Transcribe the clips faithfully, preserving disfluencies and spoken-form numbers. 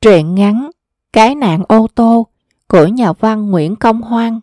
Truyện ngắn Cái nạn ô tô của nhà văn Nguyễn Công Hoan.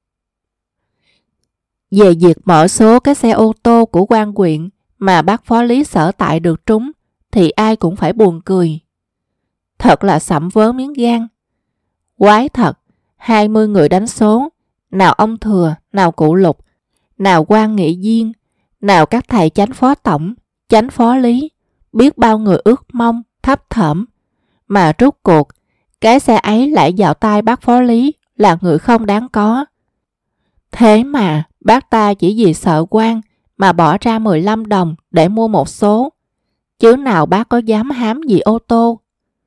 Về việc mở số cái xe ô tô của quan huyện mà bác phó lý sở tại được trúng thì ai cũng phải buồn cười. Thật là sẩm vớ miếng gan. Quái thật, hai mươi người đánh số, nào ông Thừa, nào cụ Lục, nào quan nghị viên, nào các thầy chánh phó tổng, chánh phó lý, biết bao người ước mong, thấp thỏm. Mà rốt cuộc, cái xe ấy lại vào tay bác phó lý là người không đáng có. Thế mà bác ta chỉ vì sợ quan mà bỏ ra mười lăm đồng để mua một số. Chứ nào bác có dám hám gì ô tô.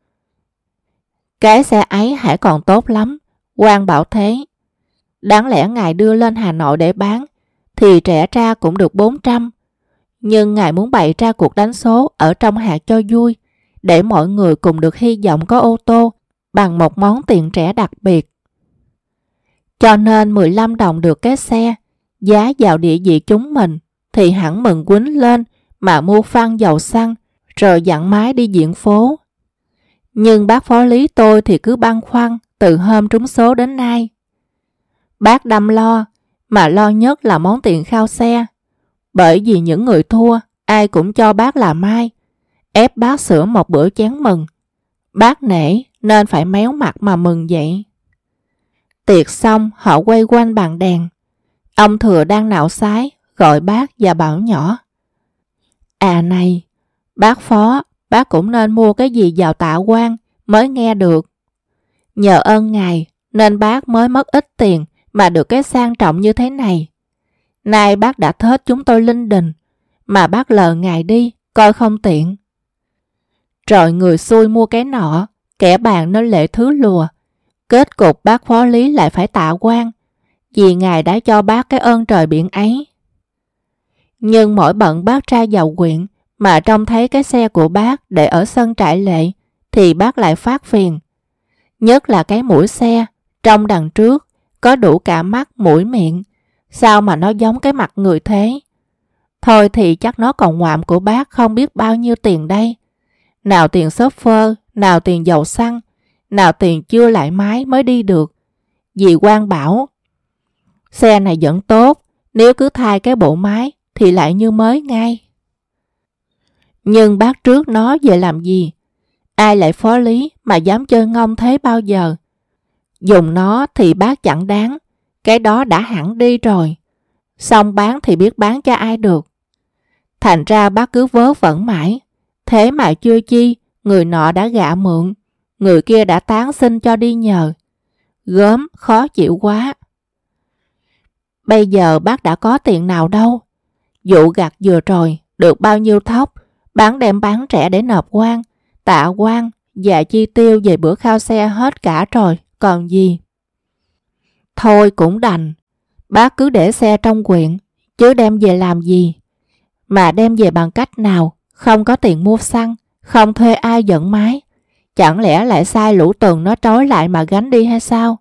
Cái xe ấy hãy còn tốt lắm, quan bảo thế. Đáng lẽ ngài đưa lên Hà Nội để bán thì rẻ ra cũng được bốn trăm. Nhưng ngài muốn bày ra cuộc đánh số ở trong hạt cho vui, để mọi người cùng được hy vọng có ô tô bằng một món tiền rẻ đặc biệt. Cho nên mười lăm đồng được cái xe, giá vào địa vị chúng mình thì hẳn mừng quýnh lên mà mua phăng dầu xăng rồi dặn máy đi diễn phố. Nhưng bác phó lý tôi thì cứ băn khoăn từ hôm trúng số đến nay. Bác đâm lo, mà lo nhất là món tiền khao xe. Bởi vì những người thua ai cũng cho bác là mai, ép bác sửa một bữa chén mừng. Bác nể nên phải méo mặt mà mừng vậy. Tiệc xong họ quay quanh bàn đèn. Ông Thừa đang nạo sái gọi bác và bảo nhỏ: À này, bác phó, bác cũng nên mua cái gì vào tạ quan mới nghe được. Nhờ ơn ngài nên bác mới mất ít tiền mà được cái sang trọng như thế này. Nay bác đã thết chúng tôi linh đình, mà bác lờ ngài đi, coi không tiện. Rồi người xui mua cái nọ, kẻ bàn nên lệ thứ lùa. Kết cục bác phó lý lại phải tạ quan, vì ngài đã cho bác cái ơn trời biển ấy. Nhưng mỗi bận bác ra vào huyện mà trông thấy cái xe của bác để ở sân trại lệ thì bác lại phát phiền. Nhất là cái mũi xe, trong đằng trước có đủ cả mắt mũi miệng, sao mà nó giống cái mặt người thế. Thôi thì chắc nó còn ngoạm của bác không biết bao nhiêu tiền đây. Nào tiền xốp phơ, nào tiền dầu xăng, nào tiền chưa lại máy mới đi được. Dì quan bảo xe này vẫn tốt, nếu cứ thay cái bộ máy thì lại như mới ngay. Nhưng bác trước nó về làm gì? Ai lại phó lý mà dám chơi ngông thế bao giờ? Dùng nó thì bác chẳng đáng, cái đó đã hẳn đi rồi. Xong bán thì biết bán cho ai được. Thành ra bác cứ vớ vẩn mãi. Thế mà chưa chi, người nọ đã gạ mượn, người kia đã tán xin cho đi nhờ. Gớm, khó chịu quá. Bây giờ bác đã có tiền nào đâu. Vụ gặt vừa rồi, được bao nhiêu thóc, bán đem bán rẻ để nộp quan, tạ quan và chi tiêu về bữa khao xe hết cả rồi, còn gì. Thôi cũng đành, bác cứ để xe trong huyện, chứ đem về làm gì. Mà đem về bằng cách nào, không có tiền mua xăng, không thuê ai dẫn máy. Chẳng lẽ lại sai lũ tuần nó trói lại mà gánh đi hay sao?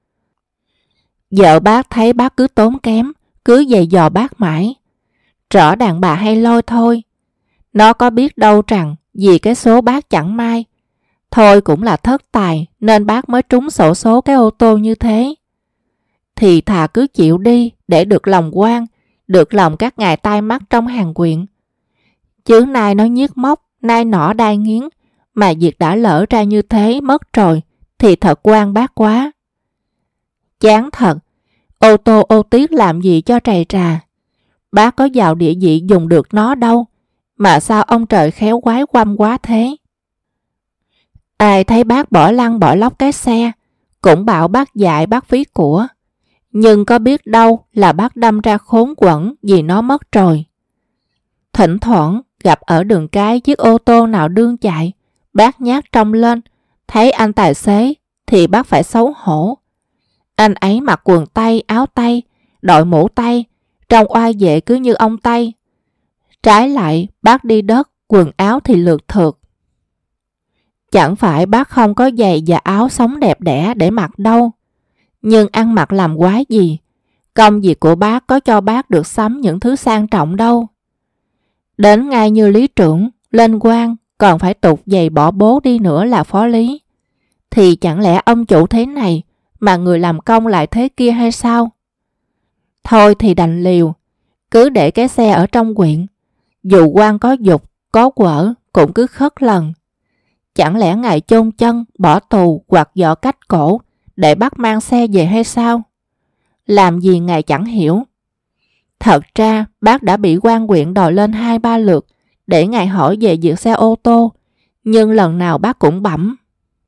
Vợ bác thấy bác cứ tốn kém, cứ giày dò bác mãi. Rõ đàn bà hay lôi thôi. Nó có biết đâu rằng vì cái số bác chẳng may. Thôi cũng là thất tài nên bác mới trúng xổ số cái ô tô như thế. Thì thà cứ chịu đi để được lòng quan, được lòng các ngài tai mắt trong hàng quyện. Chứ nay nó nhiếc móc, nay nỏ đai nghiến, mà việc đã lỡ ra như thế mất rồi thì thật quan bác quá. Chán thật, ô tô ô tiết làm gì cho trầy trà. Bác có vào địa vị dùng được nó đâu, mà sao ông trời khéo quái quăm quá thế. Ai thấy bác bỏ lăn bỏ lóc cái xe, cũng bảo bác dạy bác phí của. Nhưng có biết đâu là bác đâm ra khốn quẩn vì nó mất rồi. Thỉnh thoảng gặp ở đường cái chiếc ô tô nào đương chạy, bác nhát trông lên, thấy anh tài xế thì bác phải xấu hổ. Anh ấy mặc quần tây, áo tây, đội mũ tây, trông oai vệ cứ như ông Tây. Trái lại bác đi đất, quần áo thì lượt thượt. Chẳng phải bác không có giày và áo sống đẹp đẽ để mặc đâu. Nhưng ăn mặc làm quái gì, công việc của bác có cho bác được sắm những thứ sang trọng đâu. Đến ngay như lý trưởng, lên quan còn phải tục giày bỏ bố đi nữa là phó lý. thì chẳng lẽ ông chủ thế này mà người làm công lại thế kia hay sao? Thôi thì đành liều, cứ để cái xe ở trong quyện. Dù quan có dục, có quở cũng cứ khất lần. Chẳng lẽ ngài chôn chân, bỏ tù hoặc dọ cách cổ để bắt mang xe về hay sao? Làm gì ngài chẳng hiểu. Thật ra bác đã bị quan huyện đòi lên hai ba lượt để ngài hỏi về việc xe ô tô, nhưng lần nào bác cũng bẩm.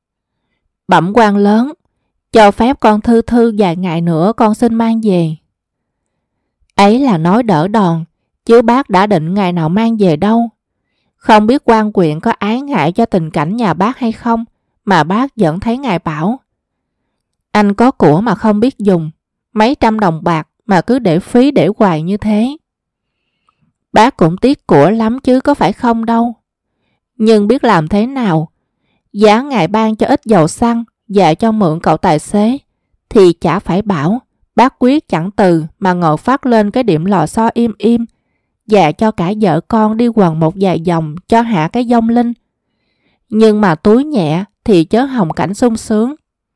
Bẩm quan lớn, cho phép con thư thư vài ngày nữa con xin mang về. Ấy là nói đỡ đòn, chứ bác đã định ngày nào mang về đâu. Không biết quan huyện có ái ngại cho tình cảnh nhà bác hay không, mà bác vẫn thấy ngài bảo: anh có của mà không biết dùng, mấy trăm đồng bạc mà cứ để phí để hoài như thế. Bác cũng tiếc của lắm chứ có phải không đâu. Nhưng biết làm thế nào, giá ngài ban cho ít dầu xăng và cho mượn cậu tài xế thì chả phải bảo bác quyết chẳng từ mà ngồi phát lên cái điểm lò xo im im, và cho cả vợ con đi quần một vài vòng cho hạ cái vong linh. Nhưng mà túi nhẹ thì chớ hòng cảnh sung sướng.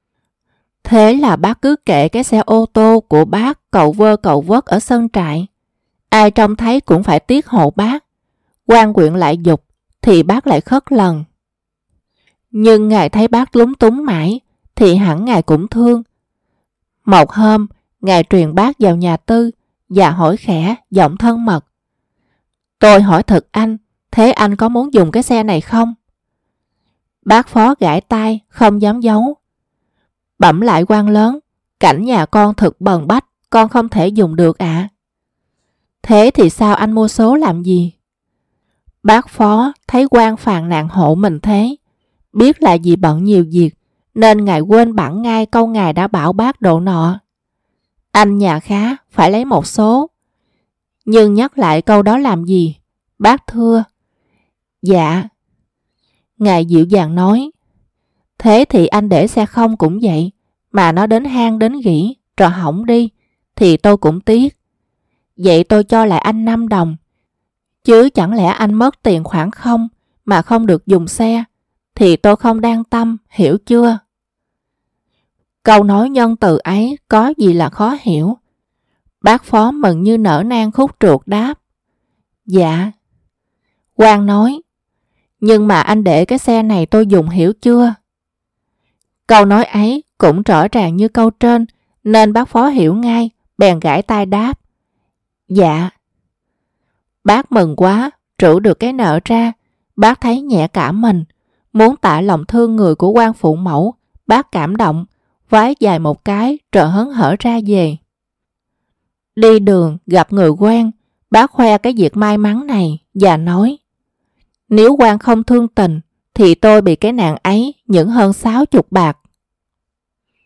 Thế là bác cứ kệ cái xe ô tô của bác cậu vơ cậu vớt ở sân trại. Ai trông thấy cũng phải tiếc hộ bác. Quan huyện lại dục thì bác lại khất lần. Nhưng ngài thấy bác lúng túng mãi thì hẳn ngài cũng thương. Một hôm, ngài truyền bác vào nhà tư và hỏi khẽ giọng thân mật: tôi hỏi thật anh, thế anh có muốn dùng cái xe này không? Bác phó gãi tai không dám giấu. Bẩm lại quan lớn, cảnh nhà con thực bần bách, con không thể dùng được ạ. À. Thế thì sao anh mua số làm gì? Bác phó thấy quan phàn nàn hộ mình thế, biết là vì bận nhiều việc nên ngài quên bẵng ngay câu ngài đã bảo bác độ nọ: anh nhà khá phải lấy một số. Nhưng nhắc lại câu đó làm gì? Bác thưa: dạ. Ngài dịu dàng nói: thế thì anh để xe không cũng vậy, mà nó đến hang đến gỉ rồi hỏng đi thì tôi cũng tiếc. Vậy tôi cho lại anh năm đồng. Chứ chẳng lẽ anh mất tiền khoảng không mà không được dùng xe thì tôi không đang tâm, hiểu chưa? Câu nói nhân từ ấy có gì là khó hiểu. Bác phó mừng như nở nang khúc ruột đáp: dạ. Quan nói: nhưng mà anh để cái xe này tôi dùng, hiểu chưa? Câu nói ấy cũng rõ ràng như câu trên nên bác phó hiểu ngay, bèn gãi tai đáp: dạ. Bác mừng quá, trữ được cái nợ ra. Bác thấy nhẹ cả mình, muốn tạ lòng thương người của quan phụ mẫu. Bác cảm động, vái dài một cái rồi hớn hở ra về. Đi đường gặp người quen, bác khoe cái việc may mắn này và nói: nếu quan không thương tình thì tôi bị cái nạn ấy những hơn sáu chục bạc